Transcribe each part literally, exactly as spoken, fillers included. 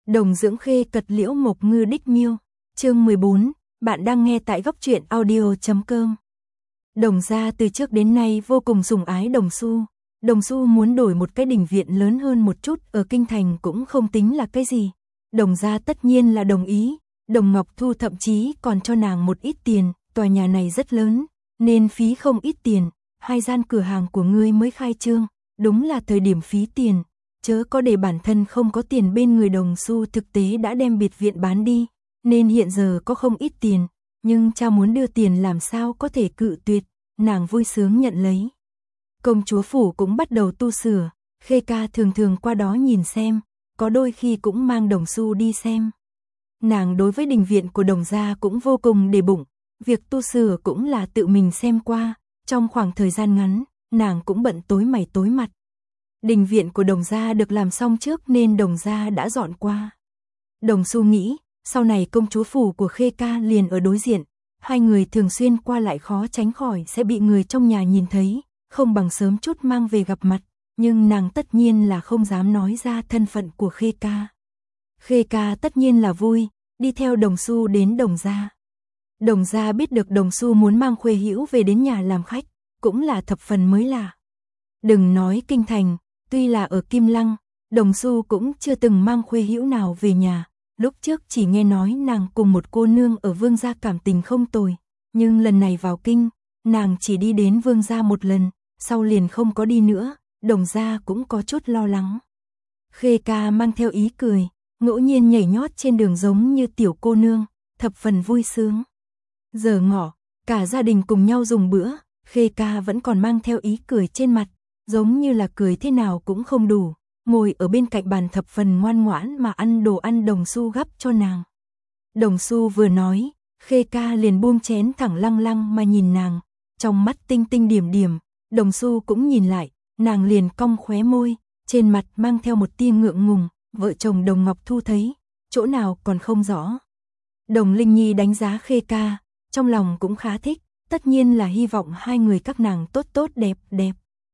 Đồng dưỡng khê cật liễu mộc ngư đích miêu. Chương mười bốn, bạn đang nghe tại góc truyện audio chấm com. Đồng gia từ trước đến nay vô cùng sủng ái Đồng Xu. Đồng Xu muốn đổi một cái đình viện lớn hơn một chút ở kinh thành cũng không tính là cái gì. Đồng gia tất nhiên là đồng ý. Đồng Ngọc Thu thậm chí còn cho nàng một ít tiền. Tòa nhà này rất lớn, nên phí không ít tiền. Hai gian cửa hàng của ngươi mới khai trương, đúng là thời điểm phí tiền. Chớ có để bản thân không có tiền bên người. Đồng Xu thực tế đã đem biệt viện bán đi, nên hiện giờ có không ít tiền, nhưng cha muốn đưa tiền làm sao có thể cự tuyệt, nàng vui sướng nhận lấy. Công chúa phủ cũng bắt đầu tu sửa, Khê ca thường thường qua đó nhìn xem, có đôi khi cũng mang Đồng Xu đi xem. Nàng đối với đình viện của Đồng gia cũng vô cùng để bụng, việc tu sửa cũng là tự mình xem qua, trong khoảng thời gian ngắn, nàng cũng bận tối mày tối mặt. Đình viện của Đồng gia được làm xong trước nên Đồng gia đã dọn qua. Đồng Xu nghĩ, sau này công chúa phủ của Khê ca liền ở đối diện, hai người thường xuyên qua lại khó tránh khỏi sẽ bị người trong nhà nhìn thấy, không bằng sớm chút mang về gặp mặt, nhưng nàng tất nhiên là không dám nói ra thân phận của Khê ca. Khê ca tất nhiên là vui, đi theo Đồng Xu đến Đồng gia. Đồng gia biết được Đồng Xu muốn mang Khuê Hữu về đến nhà làm khách, cũng là thập phần mới lạ. Đừng nói kinh thành, tuy là ở Kim Lăng, Đồng Xu cũng chưa từng mang Khuê Hữu nào về nhà. Lúc trước chỉ nghe nói nàng cùng một cô nương ở Vương gia cảm tình không tồi, nhưng lần này vào kinh, nàng chỉ đi đến Vương gia một lần, sau liền không có đi nữa. Đồng gia cũng có chút lo lắng. Khê ca mang theo ý cười, ngẫu nhiên nhảy nhót trên đường giống như tiểu cô nương, thập phần vui sướng. Giờ ngọ, cả gia đình cùng nhau dùng bữa, Khê ca vẫn còn mang theo ý cười trên mặt, giống như là cười thế nào cũng không đủ, ngồi ở bên cạnh bàn thập phần ngoan ngoãn mà ăn đồ ăn Đồng Xu gắp cho nàng. Đồng Xu vừa nói, Khê ca liền buông chén thẳng lăng lăng mà nhìn nàng, trong mắt tinh tinh điểm điểm. Đồng Xu cũng nhìn lại, nàng liền cong khóe môi, trên mặt mang theo một tia ngượng ngùng. Vợ chồng Đồng Ngọc Thu thấy, chỗ nào còn không rõ. Đồng Linh Nhi đánh giá Khê ca, trong lòng cũng khá thích, tất nhiên là hy vọng hai người các nàng tốt tốt đẹp đẹp.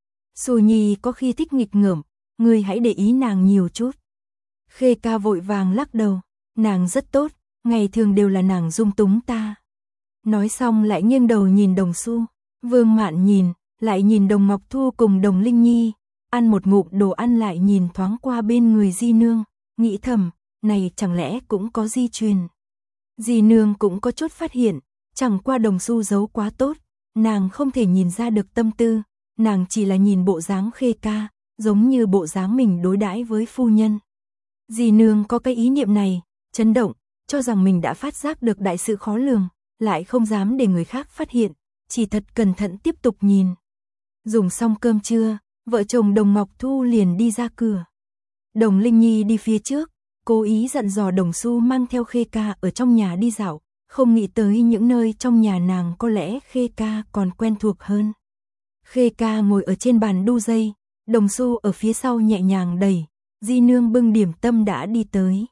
Xu Nhi có khi thích nghịch ngợm, ngươi hãy để ý nàng nhiều chút. Khê ca vội vàng lắc đầu, nàng rất tốt, ngày thường đều là nàng dung túng ta. Nói xong lại nghiêng đầu nhìn Đồng Xu, Vương Mạn nhìn, lại nhìn Đồng Ngọc Thu cùng Đồng Linh Nhi, ăn một ngụm đồ ăn lại nhìn thoáng qua bên người Di Nương, nghĩ thầm, này chẳng lẽ cũng có di truyền. Di Nương cũng có chút phát hiện, chẳng qua Đồng Xu giấu quá tốt, nàng không thể nhìn ra được tâm tư, nàng chỉ là nhìn bộ dáng Khê ca, giống như bộ dáng mình đối đãi với phu nhân. Di Nương có cái ý niệm này, chấn động, cho rằng mình đã phát giác được đại sự khó lường, lại không dám để người khác phát hiện, chỉ thật cẩn thận tiếp tục nhìn. Dùng xong cơm trưa, vợ chồng Đồng Ngọc Thu liền đi ra cửa. Đồng Linh Nhi đi phía trước, cố ý dặn dò Đồng Xu mang theo Khê ca ở trong nhà đi dạo, không nghĩ tới những nơi trong nhà nàng có lẽ Khê ca còn quen thuộc hơn. Khê ca ngồi ở trên bàn đu dây, Đồng Xu ở phía sau nhẹ nhàng đẩy, Di Nương bưng điểm tâm đã đi tới.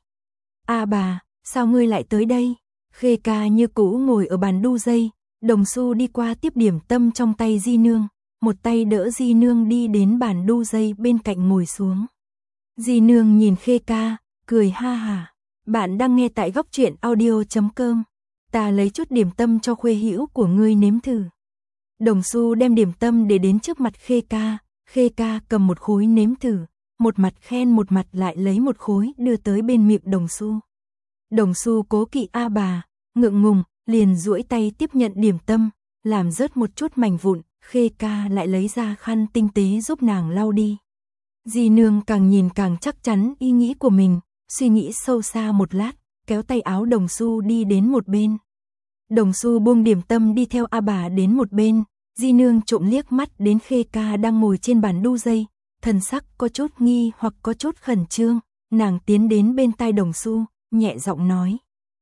A bà, sao ngươi lại tới đây? Khê ca như cũ ngồi ở bàn đu dây, Đồng Xu đi qua tiếp điểm tâm trong tay Di Nương, một tay đỡ Di Nương đi đến bàn đu dây bên cạnh ngồi xuống. Di Nương nhìn Khê ca, cười ha hả, bạn đang nghe tại góc truyện audio chấm com, ta lấy chút điểm tâm cho Khuê Hữu của ngươi nếm thử. Đồng Xu đem điểm tâm để đến trước mặt Khê ca, Khê ca cầm một khối nếm thử, một mặt khen một mặt lại lấy một khối đưa tới bên miệng Đồng Xu. Đồng Xu cố kỵ A bà, ngượng ngùng, liền duỗi tay tiếp nhận điểm tâm, làm rớt một chút mảnh vụn, Khê ca lại lấy ra khăn tinh tế giúp nàng lau đi. Di Nương càng nhìn càng chắc chắn ý nghĩ của mình, suy nghĩ sâu xa một lát, kéo tay áo Đồng Xu đi đến một bên. Đồng Xu buông điểm tâm đi theo A bà đến một bên, Di Nương trộm liếc mắt đến Khê ca đang ngồi trên bàn đu dây, thần sắc có chút nghi hoặc có chút khẩn trương, nàng tiến đến bên tai Đồng Xu, nhẹ giọng nói.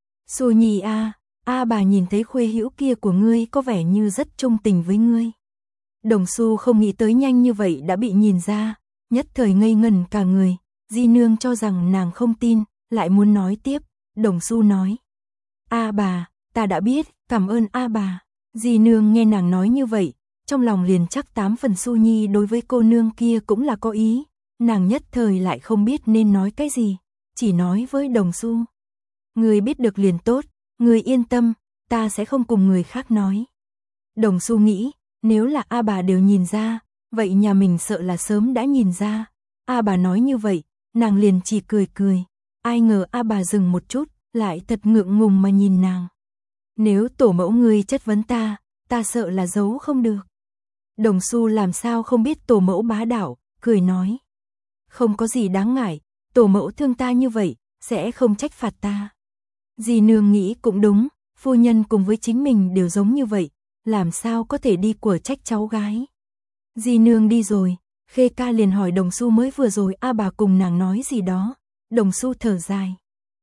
Xu Nhi a, A bà nhìn thấy Khuê Hữu kia của ngươi có vẻ như rất trung tình với ngươi. Đồng Xu không nghĩ tới nhanh như vậy đã bị nhìn ra, nhất thời ngây ngẩn cả người, Di Nương cho rằng nàng không tin, lại muốn nói tiếp, Đồng Xu nói. A bà, ta đã biết, cảm ơn A bà. Di Nương nghe nàng nói như vậy, trong lòng liền chắc tám phần Xu Nhi đối với cô nương kia cũng là có ý, nàng nhất thời lại không biết nên nói cái gì, chỉ nói với Đồng Xu. Người biết được liền tốt, người yên tâm, ta sẽ không cùng người khác nói. Đồng Xu nghĩ, nếu là A bà đều nhìn ra, vậy nhà mình sợ là sớm đã nhìn ra. A bà nói như vậy, nàng liền chỉ cười cười. Ai ngờ A bà dừng một chút, lại thật ngượng ngùng mà nhìn nàng. Nếu tổ mẫu ngươi chất vấn ta, ta sợ là giấu không được. Đồng Xu làm sao không biết tổ mẫu bá đạo, cười nói. Không có gì đáng ngại, tổ mẫu thương ta như vậy, sẽ không trách phạt ta. Dì nương nghĩ cũng đúng, phu nhân cùng với chính mình đều giống như vậy, làm sao có thể đi của trách cháu gái. Dì nương đi rồi, Khê Ca liền hỏi Đồng Xu mới vừa rồi A bà cùng nàng nói gì đó. Đồng Xu thở dài.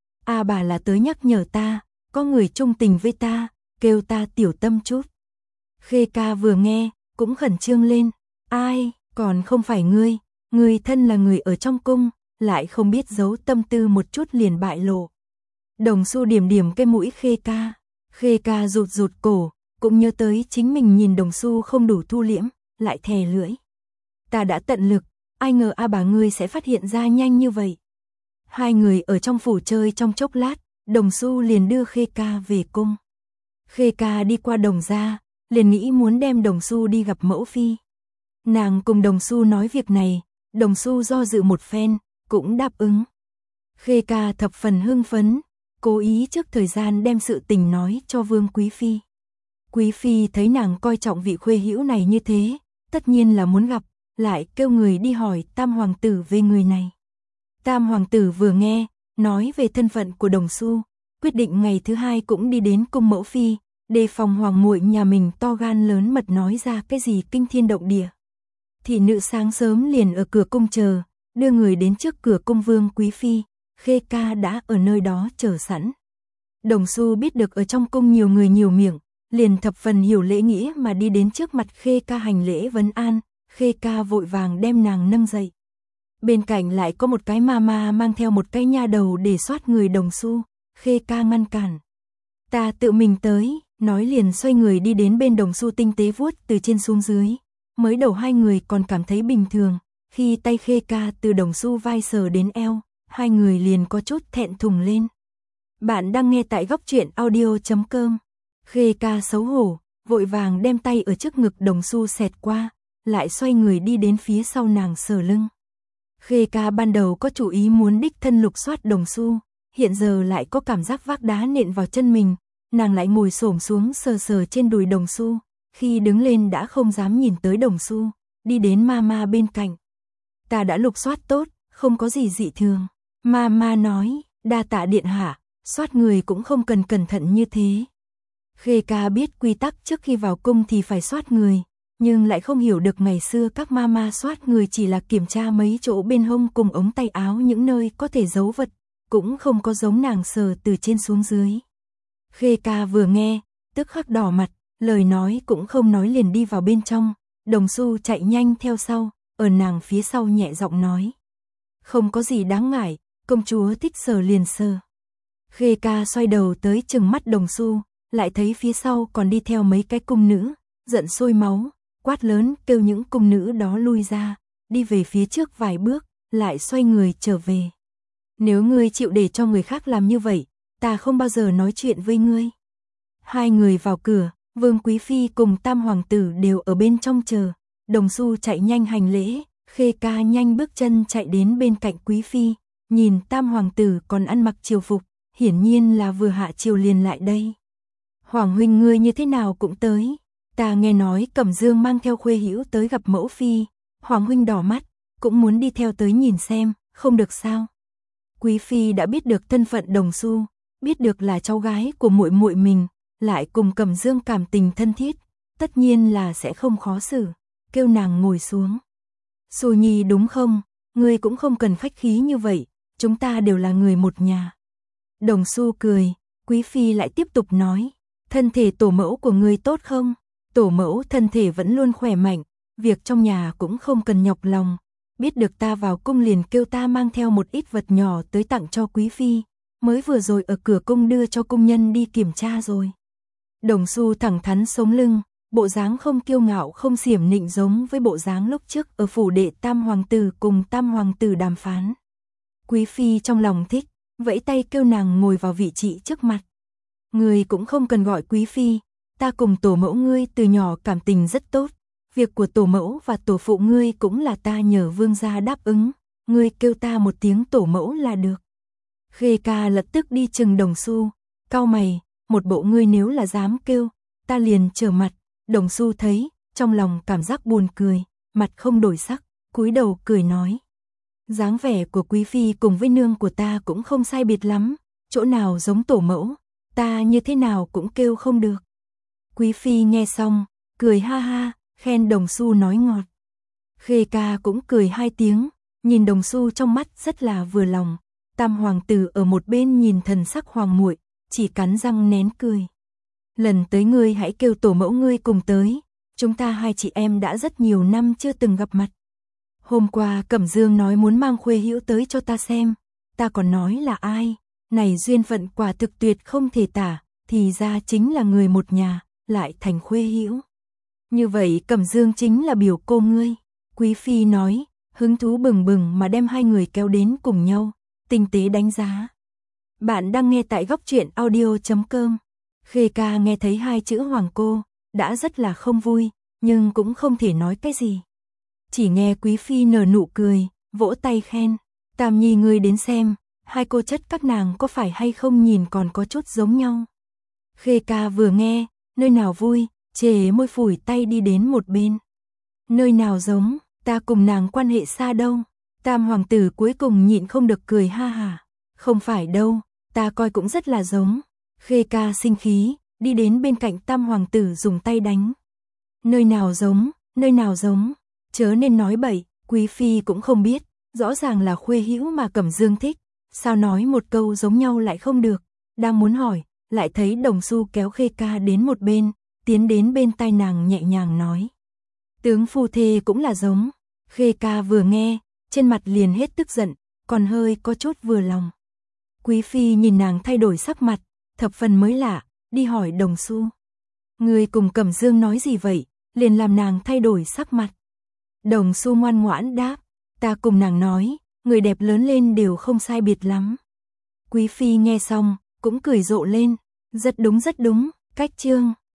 A bà là tới nhắc nhở ta, có người trung tình với ta, kêu ta tiểu tâm chút. Khê Ca vừa nghe, cũng khẩn trương lên. Ai, còn không phải ngươi, ngươi thân là người ở trong cung, lại không biết giấu tâm tư một chút liền bại lộ. Đồng Xu điểm điểm cái mũi Khê Ca. Khê Ca rụt rụt cổ, cũng nhớ tới chính mình nhìn Đồng Xu không đủ thu liễm, lại thè lưỡi. Ta đã tận lực, ai ngờ A bà ngươi sẽ phát hiện ra nhanh như vậy. Hai người ở trong phủ chơi trong chốc lát, Đồng Xu liền đưa Khê Ca về cung. Khê Ca đi qua Đồng gia, liền nghĩ muốn đem Đồng Xu đi gặp mẫu phi. Nàng cùng Đồng Xu nói việc này, Đồng Xu do dự một phen, cũng đáp ứng. Khê Ca thập phần hưng phấn, cố ý trước thời gian đem sự tình nói cho Vương Quý Phi. Quý Phi thấy nàng coi trọng vị khuê hữu này như thế, tất nhiên là muốn gặp, lại kêu người đi hỏi Tam Hoàng tử về người này. Tam Hoàng tử vừa nghe, nói về thân phận của Đồng Xu, quyết định ngày thứ hai cũng đi đến cung mẫu phi, đề phòng hoàng muội nhà mình to gan lớn mật nói ra cái gì kinh thiên động địa. Thị nữ sáng sớm liền ở cửa cung chờ, đưa người đến trước cửa cung Vương Quý Phi, Khê Ca đã ở nơi đó chờ sẵn. Đồng Xu biết được ở trong cung nhiều người nhiều miệng, liền thập phần hiểu lễ nghĩa mà đi đến trước mặt Khê Ca hành lễ vấn an. Khê Ca vội vàng đem nàng nâng dậy. Bên cạnh lại có một cái ma ma mang theo một cái nha đầu để soát người Đồng Xu. Khê Ca ngăn cản. Ta tự mình tới, nói liền xoay người đi đến bên Đồng Xu tinh tế vuốt từ trên xuống dưới. Mới đầu hai người còn cảm thấy bình thường, khi tay Khê Ca từ Đồng Xu vai sờ đến eo, hai người liền có chút thẹn thùng lên. Bạn đang nghe tại góc truyện audio chấm com. Khê Ca xấu hổ, vội vàng đem tay ở trước ngực Đồng Xu xẹt qua, lại xoay người đi đến phía sau nàng sờ lưng. Khê Ca ban đầu có chủ ý muốn đích thân lục soát Đồng Xu, hiện giờ lại có cảm giác vác đá nện vào chân mình, nàng lại ngồi xổm xuống sờ sờ trên đùi Đồng Xu, khi đứng lên đã không dám nhìn tới Đồng Xu, đi đến Mama bên cạnh. Ta đã lục soát tốt, không có gì dị thường. Mama nói, đa tạ điện hạ, soát người cũng không cần cẩn thận như thế. Khê Ca biết quy tắc trước khi vào cung thì phải soát người, nhưng lại không hiểu được ngày xưa các mama soát người chỉ là kiểm tra mấy chỗ bên hông cùng ống tay áo những nơi có thể giấu vật, cũng không có giống nàng sờ từ trên xuống dưới. Khê Ca vừa nghe, tức khắc đỏ mặt, lời nói cũng không nói liền đi vào bên trong, Đồng Xu chạy nhanh theo sau, ở nàng phía sau nhẹ giọng nói. Không có gì đáng ngại, công chúa thích sờ liền sờ. Khê Ca xoay đầu tới chừng mắt Đồng Xu, lại thấy phía sau còn đi theo mấy cái cung nữ, giận sôi máu, quát lớn kêu những cung nữ đó lui ra, đi về phía trước vài bước, lại xoay người trở về. Nếu ngươi chịu để cho người khác làm như vậy, ta không bao giờ nói chuyện với ngươi. Hai người vào cửa, Vương Quý Phi cùng Tam Hoàng tử đều ở bên trong chờ, Đồng Xu chạy nhanh hành lễ, Khê Ca nhanh bước chân chạy đến bên cạnh Quý Phi, nhìn Tam Hoàng tử còn ăn mặc triều phục, hiển nhiên là vừa hạ triều liền lại đây. Hoàng huynh ngươi như thế nào cũng tới, ta nghe nói Cẩm Dương mang theo khuê hữu tới gặp mẫu phi, Hoàng huynh đỏ mắt, cũng muốn đi theo tới nhìn xem, không được sao? Quý Phi đã biết được thân phận Đồng Xu, biết được là cháu gái của muội muội mình, lại cùng Cẩm Dương cảm tình thân thiết, tất nhiên là sẽ không khó xử, kêu nàng ngồi xuống. Xu Nhi đúng không, ngươi cũng không cần khách khí như vậy, chúng ta đều là người một nhà. Đồng Xu cười, Quý Phi lại tiếp tục nói, thân thể tổ mẫu của ngươi tốt không? Tổ mẫu thân thể vẫn luôn khỏe mạnh, việc trong nhà cũng không cần nhọc lòng. Biết được ta vào cung liền kêu ta mang theo một ít vật nhỏ tới tặng cho Quý Phi, mới vừa rồi ở cửa cung đưa cho cung nhân đi kiểm tra rồi. Đồng Xu thẳng thắn sống lưng, bộ dáng không kiêu ngạo không xiểm nịnh giống với bộ dáng lúc trước ở phủ đệ Tam Hoàng tử cùng Tam Hoàng tử đàm phán. Quý Phi trong lòng thích, vẫy tay kêu nàng ngồi vào vị trí trước mặt. Ngươi cũng không cần gọi quý phi, ta cùng tổ mẫu ngươi từ nhỏ cảm tình rất tốt, việc của tổ mẫu và tổ phụ ngươi cũng là ta nhờ vương gia đáp ứng, ngươi kêu ta một tiếng tổ mẫu là được. Khê Ca lập tức đi chừng Đồng Xu, cau mày, một bộ ngươi nếu là dám kêu, ta liền trở mặt. Đồng Xu thấy, trong lòng cảm giác buồn cười, mặt không đổi sắc, cúi đầu cười nói. Dáng vẻ của quý phi cùng với nương của ta cũng không sai biệt lắm, chỗ nào giống tổ mẫu, ta như thế nào cũng kêu không được. Quý phi nghe xong, cười ha ha, khen Đồng Xu nói ngọt. Khê Ca cũng cười hai tiếng, nhìn Đồng Xu trong mắt rất là vừa lòng. Tam hoàng tử ở một bên nhìn thần sắc hoàng muội, chỉ cắn răng nén cười. Lần tới ngươi hãy kêu tổ mẫu ngươi cùng tới, chúng ta hai chị em đã rất nhiều năm chưa từng gặp mặt. Hôm qua Cẩm Dương nói muốn mang Khuê Hữu tới cho ta xem, ta còn nói là ai, này duyên phận quả thực tuyệt không thể tả, thì ra chính là người một nhà, lại thành Khuê Hữu. Như vậy Cẩm Dương chính là biểu cô ngươi, quý phi nói, hứng thú bừng bừng mà đem hai người kéo đến cùng nhau, tinh tế đánh giá. Bạn đang nghe tại góc truyện audio chấm com. Khê Ca nghe thấy hai chữ hoàng cô, đã rất là không vui, nhưng cũng không thể nói cái gì. Chỉ nghe quý phi nở nụ cười, vỗ tay khen, Tam Nhi ngươi đến xem, hai cô chất các nàng có phải hay không nhìn còn có chút giống nhau. Khê Ca vừa nghe, nơi nào vui, chề môi phủi tay đi đến một bên. Nơi nào giống, ta cùng nàng quan hệ xa đâu. Tam hoàng tử cuối cùng nhịn không được cười ha hả. Không phải đâu, ta coi cũng rất là giống. Khê Ca sinh khí, đi đến bên cạnh Tam hoàng tử dùng tay đánh. Nơi nào giống, nơi nào giống, chớ nên nói bậy, quý phi cũng không biết, rõ ràng là Khuê Hữu mà Cẩm Dương thích, sao nói một câu giống nhau lại không được. Đang muốn hỏi, lại thấy Đồng Xu kéo Khê Ca đến một bên, tiến đến bên tai nàng nhẹ nhàng nói. Tướng phu thê cũng là giống. Khê Ca vừa nghe, trên mặt liền hết tức giận, còn hơi có chút vừa lòng. Quý phi nhìn nàng thay đổi sắc mặt, thập phần mới lạ, đi hỏi Đồng Xu. Người cùng Cẩm Dương nói gì vậy, liền làm nàng thay đổi sắc mặt. Đồng Xu ngoan ngoãn đáp, ta cùng nàng nói, người đẹp lớn lên đều không sai biệt lắm. Quý phi nghe xong, cũng cười rộ lên, rất đúng rất đúng, cách chương.